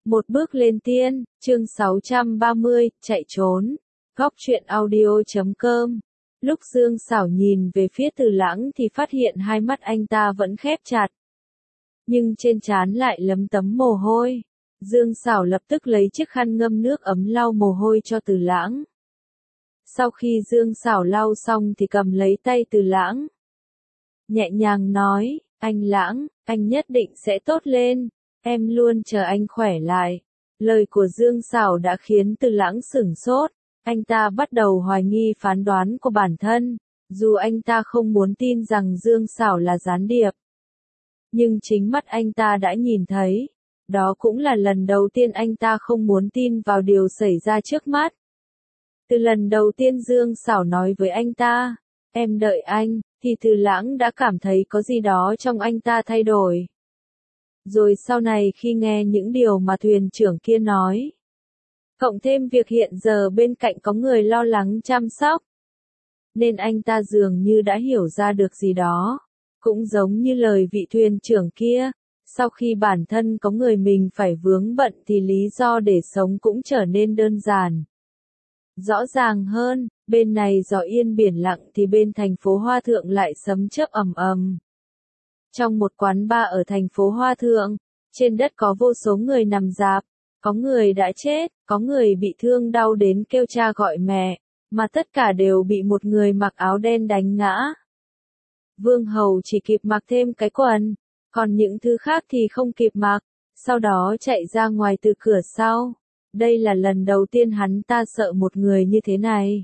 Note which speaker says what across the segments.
Speaker 1: Một bước lên tiên, chương 630, chạy trốn. Góc truyện audio.com. Lúc Dương Sảo nhìn về phía Từ Lãng thì phát hiện hai mắt anh ta vẫn khép chặt. Nhưng trên trán lại lấm tấm mồ hôi. Dương Sảo lập tức lấy chiếc khăn ngâm nước ấm lau mồ hôi cho Từ Lãng. Sau khi Dương Sảo lau xong thì cầm lấy tay Từ Lãng. Nhẹ nhàng nói, anh Lãng, anh nhất định sẽ tốt lên. Em luôn chờ anh khỏe lại. Lời của Dương Sảo đã khiến Từ Lãng sửng sốt. Anh ta bắt đầu hoài nghi phán đoán của bản thân. Dù anh ta không muốn tin rằng Dương Sảo là gián điệp. Nhưng chính mắt anh ta đã nhìn thấy. Đó cũng là lần đầu tiên anh ta không muốn tin vào điều xảy ra trước mắt. Từ lần đầu tiên Dương Sảo nói với anh ta, em đợi anh, thì Từ Lãng đã cảm thấy có gì đó trong anh ta thay đổi. Rồi sau này khi nghe những điều mà thuyền trưởng kia nói, cộng thêm việc hiện giờ bên cạnh có người lo lắng chăm sóc, nên anh ta dường như đã hiểu ra được gì đó. Cũng giống như lời vị thuyền trưởng kia, sau khi bản thân có người mình phải vướng bận thì lý do để sống cũng trở nên đơn giản. Rõ ràng hơn, bên này gió yên biển lặng thì bên thành phố Hoa Thượng lại sấm chớp ầm ầm. Trong một quán bar ở thành phố Hoa Thượng, trên đất có vô số người nằm rạp, có người đã chết, có người bị thương đau đến kêu cha gọi mẹ, mà tất cả đều bị một người mặc áo đen đánh ngã. Vương Hầu chỉ kịp mặc thêm cái quần, còn những thứ khác thì không kịp mặc, sau đó chạy ra ngoài từ cửa sau. Đây là lần đầu tiên hắn ta sợ một người như thế này.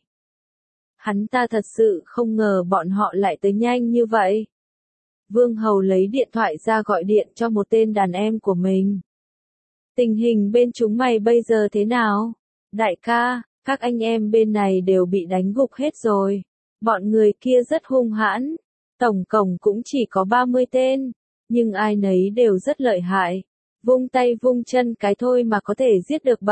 Speaker 1: Hắn ta thật sự không ngờ bọn họ lại tới nhanh như vậy. Vương Hầu lấy điện thoại ra gọi điện cho một tên đàn em của mình. Tình hình bên chúng mày bây giờ thế nào? Đại ca, các anh em bên này đều bị đánh gục hết rồi. Bọn người kia rất hung hãn. Tổng cộng cũng chỉ có 30 tên. Nhưng ai nấy đều rất lợi hại. Vung tay vung chân cái thôi mà có thể giết được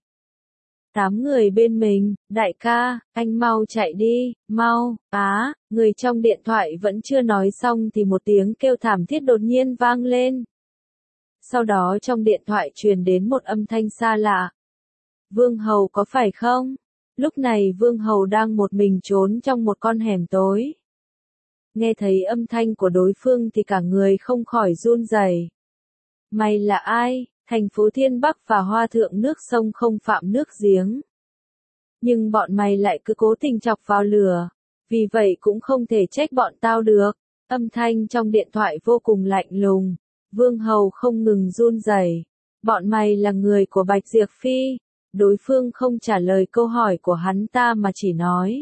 Speaker 1: 7-8 người bên mình. Đại ca, anh mau chạy đi, mau. Người trong điện thoại vẫn chưa nói xong thì một tiếng kêu thảm thiết đột nhiên vang lên. Sau đó trong điện thoại truyền đến một âm thanh xa lạ. Vương Hầu có phải không? Lúc này Vương Hầu đang một mình trốn trong một con hẻm tối. Nghe thấy âm thanh của đối phương thì cả người không khỏi run rẩy. Mày là ai? Thành phố Thiên Bắc và Hoa Thượng nước sông không phạm nước giếng. Nhưng bọn mày lại cứ cố tình chọc vào lửa. Vì vậy cũng không thể trách bọn tao được. Âm thanh trong điện thoại vô cùng lạnh lùng. Vương Hầu không ngừng run rẩy. Bọn mày là người của Bạch Diệp Phi. Đối phương không trả lời câu hỏi của hắn ta mà chỉ nói.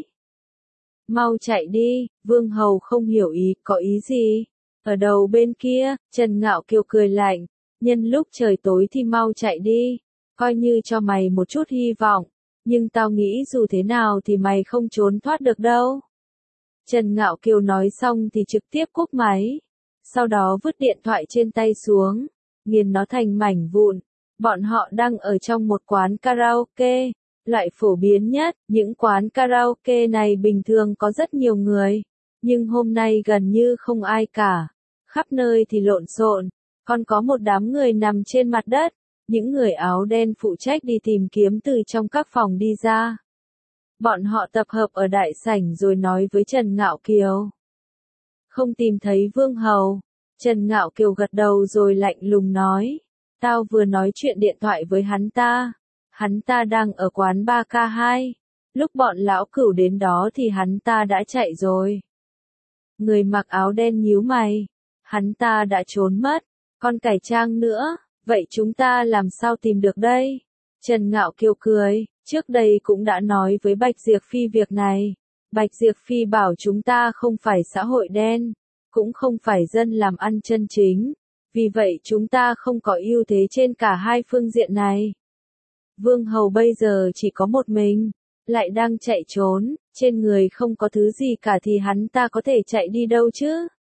Speaker 1: Mau chạy đi, Vương Hầu không hiểu có ý gì. Ở đầu bên kia, Trần Ngạo Kiều cười lạnh. Nhân lúc trời tối thì mau chạy đi. Coi như cho mày một chút hy vọng. Nhưng tao nghĩ dù thế nào thì mày không trốn thoát được đâu. Trần Ngạo Kiều nói xong thì trực tiếp cúp máy. Sau đó vứt điện thoại trên tay xuống. Nghiền nó thành mảnh vụn. Bọn họ đang ở trong một quán karaoke. Loại phổ biến nhất, những quán karaoke này bình thường có rất nhiều người. Nhưng hôm nay gần như không ai cả. Khắp nơi thì lộn xộn. Còn có một đám người nằm trên mặt đất. Những người áo đen phụ trách đi tìm kiếm từ trong các phòng đi ra. Bọn họ tập hợp ở đại sảnh rồi nói với Trần Ngạo Kiều. Không tìm thấy Vương Hầu. Trần Ngạo Kiều gật đầu rồi lạnh lùng nói. Tao vừa nói chuyện điện thoại với hắn ta. Hắn ta đang ở quán 3K2. Lúc bọn lão cửu đến đó thì hắn ta đã chạy rồi. Người mặc áo đen nhíu mày. Hắn ta đã trốn mất. Còn cải trang nữa. Vậy chúng ta làm sao tìm được đây? Trần Ngạo Kiều cười. Trước đây cũng đã nói với Bạch Diệp Phi việc này. Bạch Diệp Phi bảo chúng ta không phải xã hội đen. Cũng không phải dân làm ăn chân chính. Vì vậy chúng ta không có ưu thế trên cả hai phương diện này. Vương Hầu bây giờ chỉ có một mình. Lại đang chạy trốn. Trên người không có thứ gì cả thì hắn ta có thể chạy đi đâu chứ?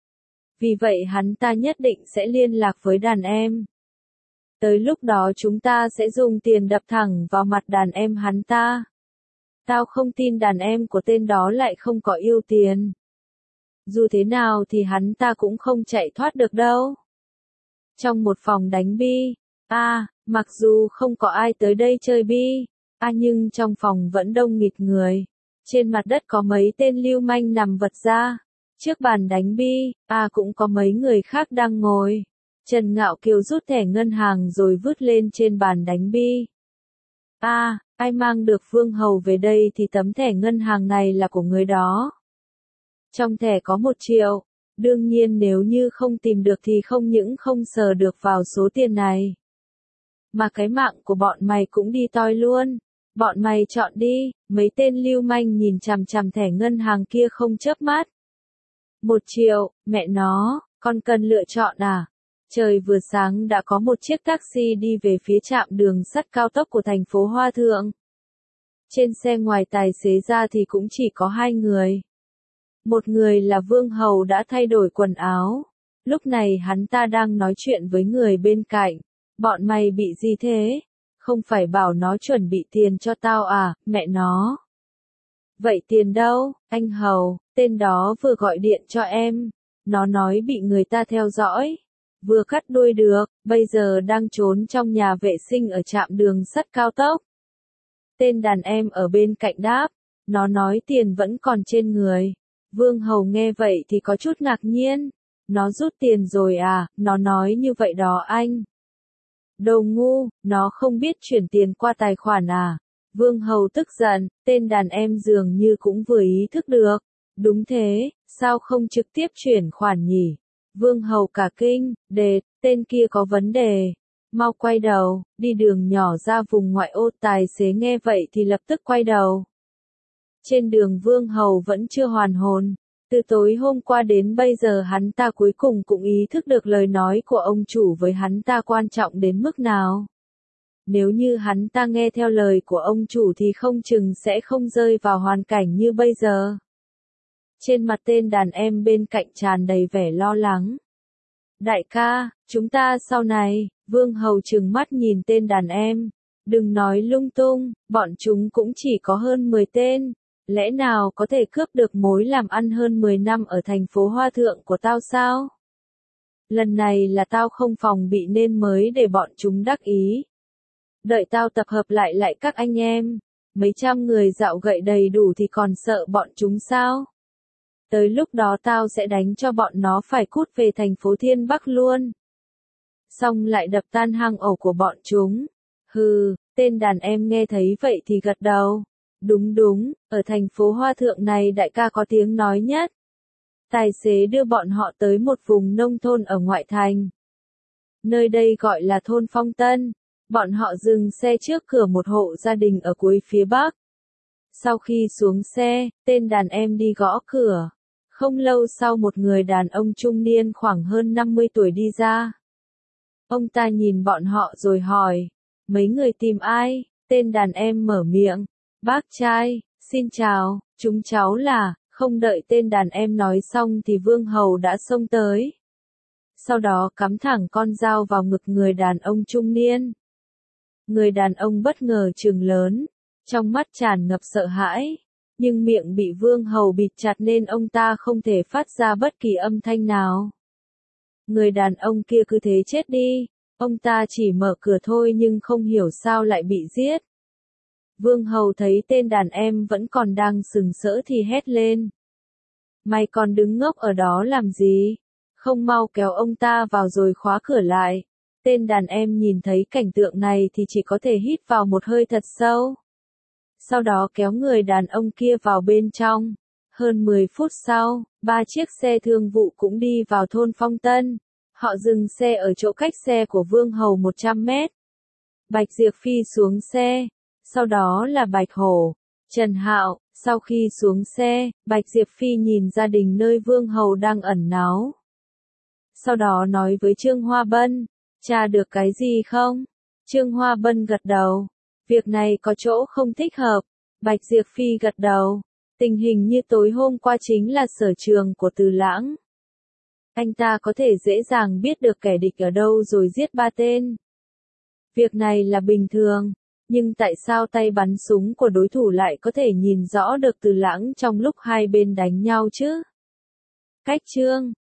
Speaker 1: Vì vậy hắn ta nhất định sẽ liên lạc với đàn em. Tới lúc đó chúng ta sẽ dùng tiền đập thẳng vào mặt đàn em hắn ta. Tao không tin đàn em của tên đó lại không có yêu tiền. Dù thế nào thì hắn ta cũng không chạy thoát được đâu. Trong một phòng đánh bi, Mặc dù không có ai tới đây chơi bi, nhưng trong phòng vẫn đông nghịt người. Trên mặt đất có mấy tên lưu manh nằm vật ra. Trước bàn đánh bi, cũng có mấy người khác đang ngồi. Trần Ngạo Kiều rút thẻ ngân hàng rồi vứt lên trên bàn đánh bi. Ai mang được Vương Hầu về đây thì tấm thẻ ngân hàng này là của người đó. Trong thẻ có 1 triệu. Đương nhiên nếu như không tìm được thì không những không sờ được vào số tiền này. Mà cái mạng của bọn mày cũng đi toi luôn. Bọn mày chọn đi, mấy tên lưu manh nhìn chằm chằm thẻ ngân hàng kia không chớp mắt. 1 triệu, mẹ nó, con cần lựa chọn à? Trời vừa sáng đã có một chiếc taxi đi về phía trạm đường sắt cao tốc của thành phố Hoa Thượng. Trên xe ngoài tài xế ra thì cũng chỉ có 2 người. Một người là Vương Hầu đã thay đổi quần áo. Lúc này hắn ta đang nói chuyện với người bên cạnh. Bọn mày bị gì thế? Không phải bảo nó chuẩn bị tiền cho tao à, mẹ nó. Vậy tiền đâu, anh Hầu, tên đó vừa gọi điện cho em. Nó nói bị người ta theo dõi. Vừa cắt đuôi được, bây giờ đang trốn trong nhà vệ sinh ở trạm đường sắt cao tốc. Tên đàn em ở bên cạnh đáp. Nó nói tiền vẫn còn trên người. Vương Hầu nghe vậy thì có chút ngạc nhiên. Nó rút tiền rồi à, nó nói như vậy đó anh. Đồ ngu, nó không biết chuyển tiền qua tài khoản à. Vương Hầu tức giận, tên đàn em dường như cũng vừa ý thức được. Đúng thế, sao không trực tiếp chuyển khoản nhỉ? Vương Hầu cả kinh, tên kia có vấn đề. Mau quay đầu, đi đường nhỏ ra vùng ngoại ô. Tài xế nghe vậy thì lập tức quay đầu. Trên đường Vương Hầu vẫn chưa hoàn hồn. Từ tối hôm qua đến bây giờ hắn ta cuối cùng cũng ý thức được lời nói của ông chủ với hắn ta quan trọng đến mức nào. Nếu như hắn ta nghe theo lời của ông chủ thì không chừng sẽ không rơi vào hoàn cảnh như bây giờ. Trên mặt tên đàn em bên cạnh tràn đầy vẻ lo lắng. Đại ca, chúng ta sau này, Vương Hầu trừng mắt nhìn tên đàn em. Đừng nói lung tung, bọn chúng cũng chỉ có hơn 10 tên. Lẽ nào có thể cướp được mối làm ăn hơn 10 năm ở thành phố Hoa Thượng của tao sao? Lần này là tao không phòng bị nên mới để bọn chúng đắc ý. Đợi tao tập hợp lại các anh em. Mấy trăm người dạo gậy đầy đủ thì còn sợ bọn chúng sao? Tới lúc đó tao sẽ đánh cho bọn nó phải cút về thành phố Thiên Bắc luôn. Xong lại đập tan hang ổ của bọn chúng. Hừ, tên đàn em nghe thấy vậy thì gật đầu. Đúng, ở thành phố Hoa Thượng này đại ca có tiếng nói nhất. Tài xế đưa bọn họ tới một vùng nông thôn ở ngoại thành. Nơi đây gọi là thôn Phong Tân. Bọn họ dừng xe trước cửa một hộ gia đình ở cuối phía bắc. Sau khi xuống xe, tên đàn em đi gõ cửa. Không lâu sau một người đàn ông trung niên khoảng hơn 50 tuổi đi ra. Ông ta nhìn bọn họ rồi hỏi, mấy người tìm ai? Tên đàn em mở miệng, bác trai, xin chào, chúng cháu là, không đợi tên đàn em nói xong thì Vương Hầu đã xông tới. Sau đó cắm thẳng con dao vào ngực người đàn ông trung niên. Người đàn ông bất ngờ trừng lớn, trong mắt tràn ngập sợ hãi, nhưng miệng bị Vương Hầu bịt chặt nên ông ta không thể phát ra bất kỳ âm thanh nào. Người đàn ông kia cứ thế chết đi, ông ta chỉ mở cửa thôi nhưng không hiểu sao lại bị giết. Vương Hầu thấy tên đàn em vẫn còn đang sừng sỡ thì hét lên. Mày còn đứng ngốc ở đó làm gì? Không mau kéo ông ta vào rồi khóa cửa lại. Tên đàn em nhìn thấy cảnh tượng này thì chỉ có thể hít vào một hơi thật sâu. Sau đó kéo người đàn ông kia vào bên trong. Hơn 10 phút sau, 3 chiếc xe thương vụ cũng đi vào thôn Phong Tân. Họ dừng xe ở chỗ cách xe của Vương Hầu 100 mét. Bạch Diệp Phi xuống xe. Sau đó là Bạch Hổ, Trần Hạo. Sau khi xuống xe, Bạch Diệp Phi nhìn gia đình nơi Vương Hầu đang ẩn náu. Sau đó nói với Trương Hoa Bân, tra được cái gì không? Trương Hoa Bân gật đầu. Việc này có chỗ không thích hợp. Bạch Diệp Phi gật đầu. Tình hình như tối hôm qua chính là sở trường của Từ Lãng. Anh ta có thể dễ dàng biết được kẻ địch ở đâu rồi giết 3 tên. Việc này là bình thường. Nhưng tại sao tay bắn súng của đối thủ lại có thể nhìn rõ được Từ Lãng trong lúc hai bên đánh nhau chứ? Cách chương